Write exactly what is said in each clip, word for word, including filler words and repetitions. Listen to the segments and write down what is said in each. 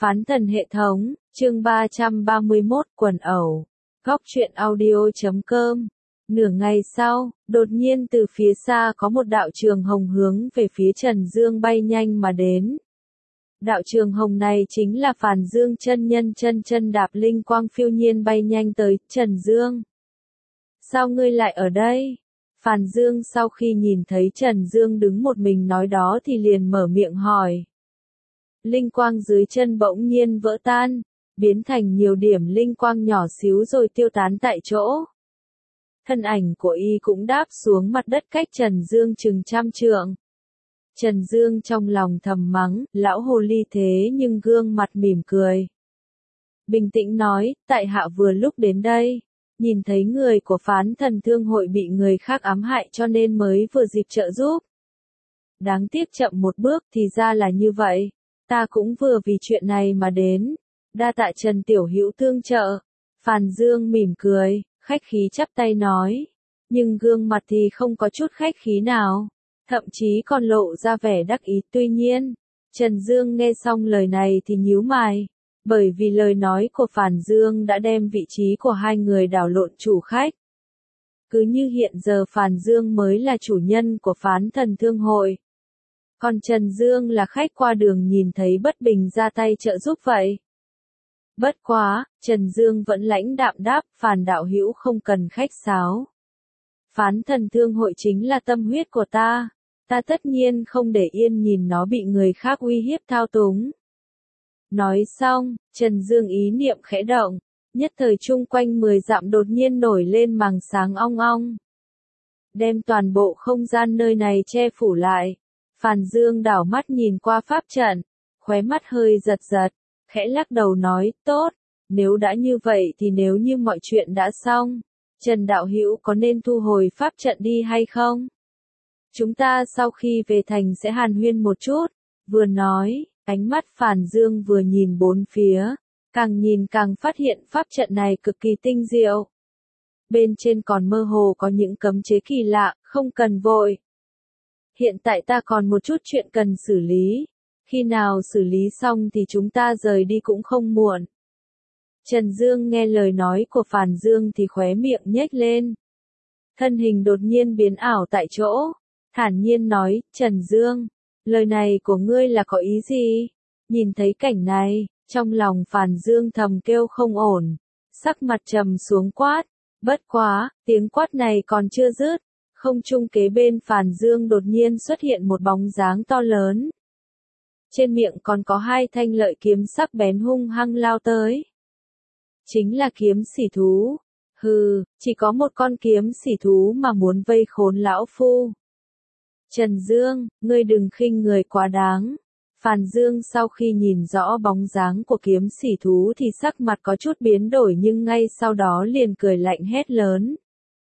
Phán thần hệ thống, chương ba trăm ba mươi mốt, quần ẩu. Góc truyện audio chấm com. Nửa ngày sau, đột nhiên từ phía xa có một đạo trường hồng hướng về phía Trần Dương bay nhanh mà đến. Đạo trường hồng này chính là Phàn Dương chân nhân chân chân đạp linh quang phiêu nhiên bay nhanh tới Trần Dương. Sao ngươi lại ở đây? Phàn Dương sau khi nhìn thấy Trần Dương đứng một mình nói đó thì liền mở miệng hỏi. Linh quang dưới chân bỗng nhiên vỡ tan, biến thành nhiều điểm linh quang nhỏ xíu rồi tiêu tán tại chỗ. Thân ảnh của y cũng đáp xuống mặt đất cách Trần Dương chừng trăm trượng. Trần Dương trong lòng thầm mắng, lão hồ ly thế nhưng gương mặt mỉm cười. Bình tĩnh nói, tại hạ vừa lúc đến đây, nhìn thấy người của Phán Thần Thương hội bị người khác ám hại cho nên mới vừa dịp trợ giúp. Đáng tiếc chậm một bước thì ra là như vậy, ta cũng vừa vì chuyện này mà đến, đa tạ Trần Tiểu Hữu tương trợ. Phàn Dương mỉm cười, khách khí chắp tay nói, nhưng gương mặt thì không có chút khách khí nào, thậm chí còn lộ ra vẻ đắc ý. Tuy nhiên, Trần Dương nghe xong lời này thì nhíu mày, bởi vì lời nói của Phàn Dương đã đem vị trí của hai người đảo lộn chủ khách. Cứ như hiện giờ Phàn Dương mới là chủ nhân của Phán Thần Thương hội, còn Trần Dương là khách qua đường nhìn thấy bất bình ra tay trợ giúp vậy. Bất quá, Trần Dương vẫn lãnh đạm đáp, Phàn đạo hữu không cần khách sáo. Phán Thần Thương hội chính là tâm huyết của ta, ta tất nhiên không để yên nhìn nó bị người khác uy hiếp thao túng. Nói xong, Trần Dương ý niệm khẽ động, nhất thời chung quanh mười dặm đột nhiên nổi lên màng sáng ong ong, đem toàn bộ không gian nơi này che phủ lại. Phàn Dương đảo mắt nhìn qua pháp trận, khóe mắt hơi giật giật, khẽ lắc đầu nói, tốt, nếu đã như vậy thì nếu như mọi chuyện đã xong, Trần đạo hữu có nên thu hồi pháp trận đi hay không? Chúng ta sau khi về thành sẽ hàn huyên một chút. Vừa nói, ánh mắt Phàn Dương vừa nhìn bốn phía, càng nhìn càng phát hiện pháp trận này cực kỳ tinh diệu. Bên trên còn mơ hồ có những cấm chế kỳ lạ, không cần vội. Hiện tại ta còn một chút chuyện cần xử lý, khi nào xử lý xong thì chúng ta rời đi cũng không muộn. Trần Dương nghe lời nói của Phàn Dương thì khóe miệng nhếch lên. Thân hình đột nhiên biến ảo tại chỗ, thản nhiên nói, Trần Dương, lời này của ngươi là có ý gì? Nhìn thấy cảnh này, trong lòng Phàn Dương thầm kêu không ổn, sắc mặt trầm xuống quát, bất quá, tiếng quát này còn chưa dứt. Không trung kế bên Phàn Dương đột nhiên xuất hiện một bóng dáng to lớn. Trên miệng còn có hai thanh lợi kiếm sắc bén hung hăng lao tới. Chính là kiếm sỉ thú. Hừ, chỉ có một con kiếm sỉ thú mà muốn vây khốn lão phu. Trần Dương, ngươi đừng khinh người quá đáng. Phàn Dương sau khi nhìn rõ bóng dáng của kiếm sỉ thú thì sắc mặt có chút biến đổi nhưng ngay sau đó liền cười lạnh hét lớn.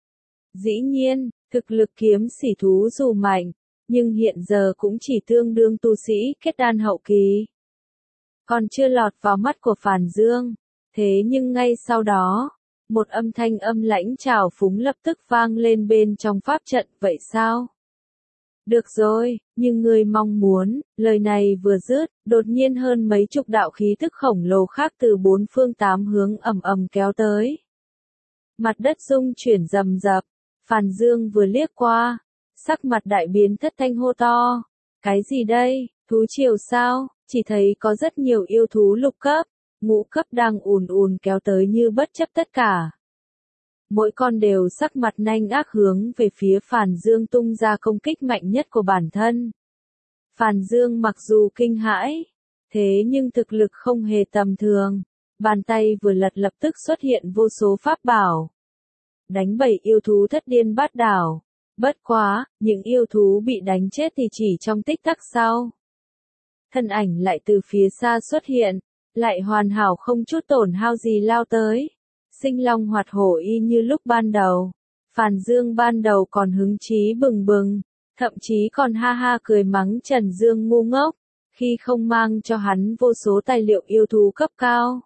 Dĩ nhiên, thực lực kiếm sỉ thú dù mạnh, nhưng hiện giờ cũng chỉ tương đương tu sĩ kết đan hậu kỳ. Còn chưa lọt vào mắt của Phàn Dương. Thế nhưng ngay sau đó, một âm thanh âm lãnh trào phúng lập tức vang lên bên trong pháp trận, vậy sao? Được rồi, nhưng ngươi mong muốn, lời này vừa dứt, đột nhiên hơn mấy chục đạo khí thức khổng lồ khác từ bốn phương tám hướng ầm ầm kéo tới. Mặt đất rung chuyển rầm rập. Phàn Dương vừa liếc qua, sắc mặt đại biến thất thanh hô to. Cái gì đây, thú triều sao? Chỉ thấy có rất nhiều yêu thú lục cấp, ngũ cấp đang ùn ùn kéo tới như bất chấp tất cả. Mỗi con đều sắc mặt nanh ác hướng về phía Phàn Dương tung ra công kích mạnh nhất của bản thân. Phàn Dương mặc dù kinh hãi, thế nhưng thực lực không hề tầm thường. Bàn tay vừa lật lập tức xuất hiện vô số pháp bảo. Đánh bảy yêu thú thất điên bát đảo. Bất quá, những yêu thú bị đánh chết thì chỉ trong tích tắc sau. Thân ảnh lại từ phía xa xuất hiện, lại hoàn hảo không chút tổn hao gì lao tới. Sinh long hoạt hổ y như lúc ban đầu. Phàn Dương ban đầu còn hứng chí bừng bừng, thậm chí còn ha ha cười mắng Trần Dương ngu ngốc, khi không mang cho hắn vô số tài liệu yêu thú cấp cao.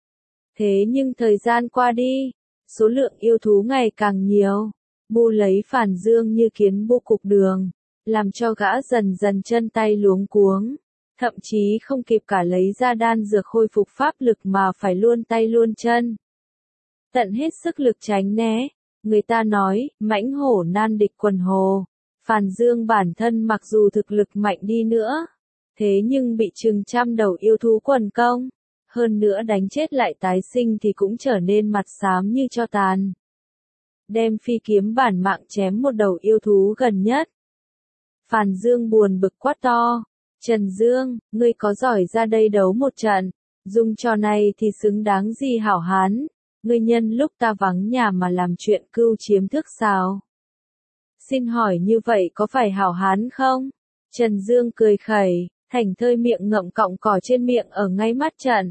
Thế nhưng thời gian qua đi, số lượng yêu thú ngày càng nhiều, bu lấy Phàn Dương như kiến bu cục đường, làm cho gã dần dần chân tay luống cuống. thậm chí không kịp cả lấy ra đan dược khôi phục pháp lực mà phải luôn tay luôn chân. Tận hết sức lực tránh né, người ta nói, mãnh hổ nan địch quần hồ. Phàn Dương bản thân mặc dù thực lực mạnh đi nữa, thế nhưng bị chừng trăm đầu yêu thú quần công, hơn nữa đánh chết lại tái sinh thì cũng trở nên mặt xám như tro tàn. Đem phi kiếm bản mạng chém một đầu yêu thú gần nhất. Phàn Dương buồn bực quát to, Trần Dương, ngươi có giỏi ra đây đấu một trận, dùng trò này thì xứng đáng gì hảo hán, ngươi nhân lúc ta vắng nhà mà làm chuyện cưu chiếm thức sao? Xin hỏi như vậy có phải hảo hán không? Trần Dương cười khẩy, thành thơi miệng ngậm cọng cỏ trên miệng ở ngay mắt trận.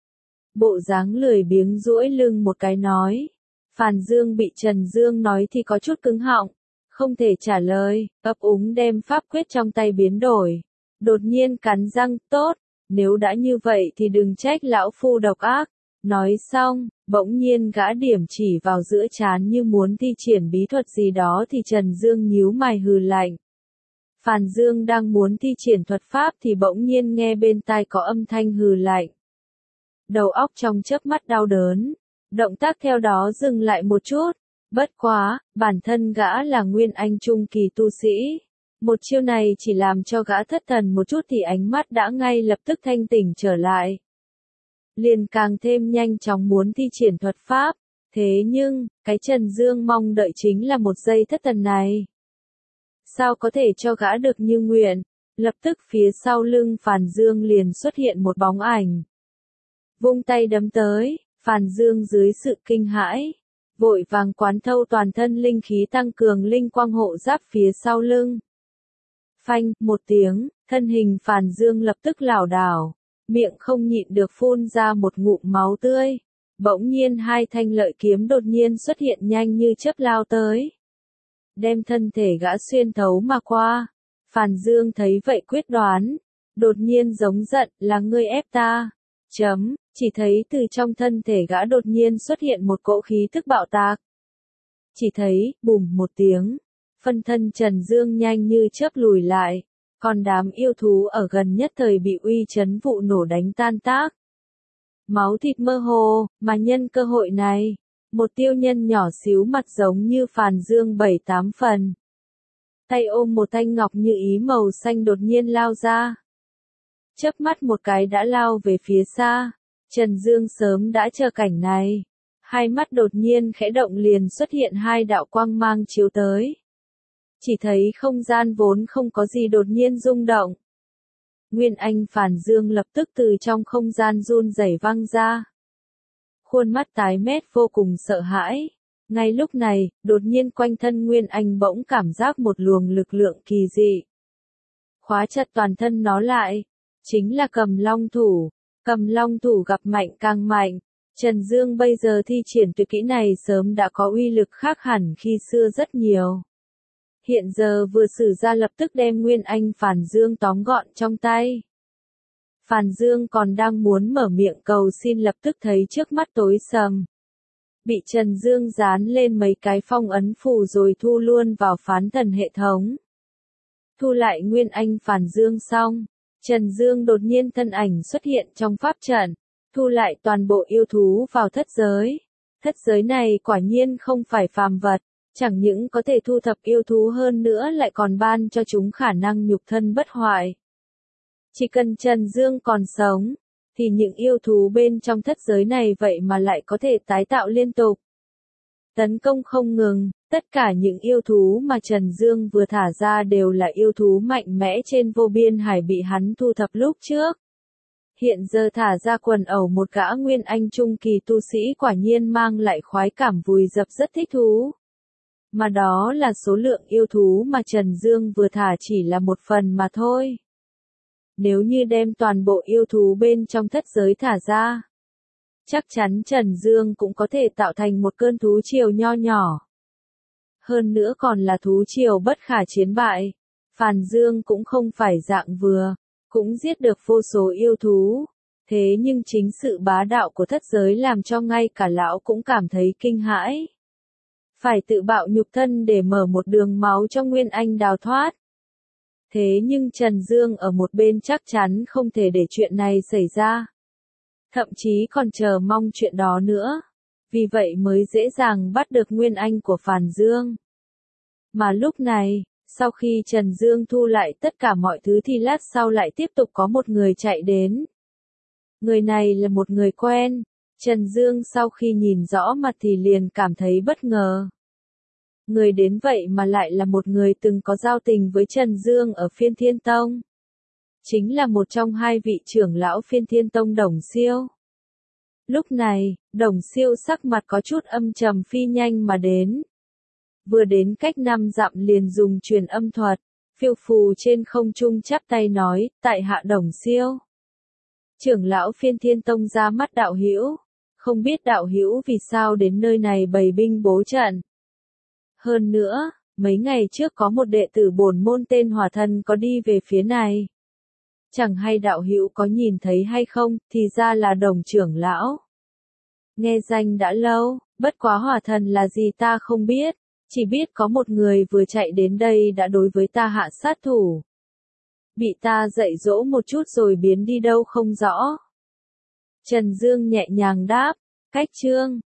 Bộ dáng lười biếng duỗi lưng một cái nói. Phàn Dương bị Trần Dương nói thì có chút cứng họng, không thể trả lời, ấp úng đem pháp quyết trong tay biến đổi. Đột nhiên cắn răng, tốt, nếu đã như vậy thì đừng trách lão phu độc ác. Nói xong, bỗng nhiên gã điểm chỉ vào giữa trán như muốn thi triển bí thuật gì đó thì Trần Dương nhíu mày hừ lạnh. Phàn Dương đang muốn thi triển thuật pháp thì bỗng nhiên nghe bên tai có âm thanh hừ lạnh. Đầu óc trong chớp mắt đau đớn, động tác theo đó dừng lại một chút, bất quá, bản thân gã là nguyên anh trung kỳ tu sĩ. Một chiêu này chỉ làm cho gã thất thần một chút thì ánh mắt đã ngay lập tức thanh tỉnh trở lại. Liền càng thêm nhanh chóng muốn thi triển thuật pháp, thế nhưng, cái Trần Dương mong đợi chính là một giây thất thần này. Sao có thể cho gã được như nguyện, lập tức phía sau lưng Phàn Dương liền xuất hiện một bóng ảnh. Vung tay đấm tới, Phàn Dương dưới sự kinh hãi, vội vàng quán thâu toàn thân linh khí tăng cường linh quang hộ giáp phía sau lưng. Phanh, một tiếng, thân hình Phàn Dương lập tức lảo đảo, miệng không nhịn được phun ra một ngụm máu tươi. Bỗng nhiên hai thanh lợi kiếm đột nhiên xuất hiện nhanh như chớp lao tới, đem thân thể gã xuyên thấu mà qua. Phàn Dương thấy vậy quyết đoán, đột nhiên giống giận, là ngươi ép ta. Chấm, chỉ thấy từ trong thân thể gã đột nhiên xuất hiện một cỗ khí thức bạo tạc. Chỉ thấy, bùm một tiếng, phân thân Trần Dương nhanh như chớp lùi lại, còn đám yêu thú ở gần nhất thời bị uy chấn vụ nổ đánh tan tác. Máu thịt mơ hồ, mà nhân cơ hội này, một tiêu nhân nhỏ xíu mặt giống như Phàn Dương bảy tám phần. Tay ôm một thanh ngọc như ý màu xanh đột nhiên lao ra. Chớp mắt một cái đã lao về phía xa, Trần Dương sớm đã chờ cảnh này. Hai mắt đột nhiên khẽ động liền xuất hiện hai đạo quang mang chiếu tới. Chỉ thấy không gian vốn không có gì đột nhiên rung động. Nguyên Anh Phàn Dương lập tức từ trong không gian run rẩy văng ra. Khuôn mắt tái mét vô cùng sợ hãi. Ngay lúc này, đột nhiên quanh thân Nguyên Anh bỗng cảm giác một luồng lực lượng kỳ dị. Khóa chặt toàn thân nó lại. Chính là Cầm Long Thủ. Cầm Long Thủ gặp mạnh càng mạnh. Trần Dương bây giờ thi triển tuyệt kỹ này sớm đã có uy lực khác hẳn khi xưa rất nhiều. Hiện giờ vừa sử ra lập tức đem Nguyên Anh Phàn Dương tóm gọn trong tay. Phàn Dương còn đang muốn mở miệng cầu xin lập tức thấy trước mắt tối sầm. Bị Trần Dương dán lên mấy cái phong ấn phù rồi thu luôn vào phán thần hệ thống. Thu lại Nguyên Anh Phàn Dương xong, Trần Dương đột nhiên thân ảnh xuất hiện trong pháp trận, thu lại toàn bộ yêu thú vào thất giới. Thất giới này quả nhiên không phải phàm vật. Chẳng những có thể thu thập yêu thú hơn nữa lại còn ban cho chúng khả năng nhục thân bất hoại. Chỉ cần Trần Dương còn sống, thì những yêu thú bên trong thất giới này vậy mà lại có thể tái tạo liên tục. Tấn công không ngừng, tất cả những yêu thú mà Trần Dương vừa thả ra đều là yêu thú mạnh mẽ trên vô biên hải bị hắn thu thập lúc trước. Hiện giờ thả ra quần ẩu một gã Nguyên Anh trung kỳ tu sĩ quả nhiên mang lại khoái cảm vùi dập rất thích thú. Mà đó là số lượng yêu thú mà Trần Dương vừa thả chỉ là một phần mà thôi. Nếu như đem toàn bộ yêu thú bên trong thất giới thả ra, chắc chắn Trần Dương cũng có thể tạo thành một cơn thú triều nho nhỏ. Hơn nữa còn là thú triều bất khả chiến bại. Phàn Dương cũng không phải dạng vừa, cũng giết được vô số yêu thú. Thế nhưng chính sự bá đạo của thất giới làm cho ngay cả lão cũng cảm thấy kinh hãi. Phải tự bạo nhục thân để mở một đường máu cho Nguyên Anh đào thoát. Thế nhưng Trần Dương ở một bên chắc chắn không thể để chuyện này xảy ra. Thậm chí còn chờ mong chuyện đó nữa. Vì vậy mới dễ dàng bắt được nguyên anh của Phàn Dương. Mà lúc này, sau khi Trần Dương thu lại tất cả mọi thứ thì lát sau lại tiếp tục có một người chạy đến. Người này là một người quen. Trần Dương sau khi nhìn rõ mặt thì liền cảm thấy bất ngờ. Người đến vậy mà lại là một người từng có giao tình với Trần Dương ở Phiên Thiên Tông. Chính là một trong hai vị trưởng lão Phiên Thiên Tông Đồng Siêu. Lúc này, Đồng Siêu sắc mặt có chút âm trầm phi nhanh mà đến. Vừa đến cách năm dặm liền dùng truyền âm thuật, phiêu phù trên không trung chắp tay nói, tại hạ Đồng Siêu. Trưởng lão Phiên Thiên Tông ra mắt đạo hữu, không biết đạo hữu vì sao đến nơi này bày binh bố trận. Hơn nữa, mấy ngày trước có một đệ tử bổn môn tên Hỏa Thần có đi về phía này. Chẳng hay đạo hữu có nhìn thấy hay không, thì ra là Đồng trưởng lão. Nghe danh đã lâu, bất quá Hỏa Thần là gì ta không biết, chỉ biết có một người vừa chạy đến đây đã đối với ta hạ sát thủ. Bị ta dạy dỗ một chút rồi biến đi đâu không rõ. Trần Dương nhẹ nhàng đáp, cách chương.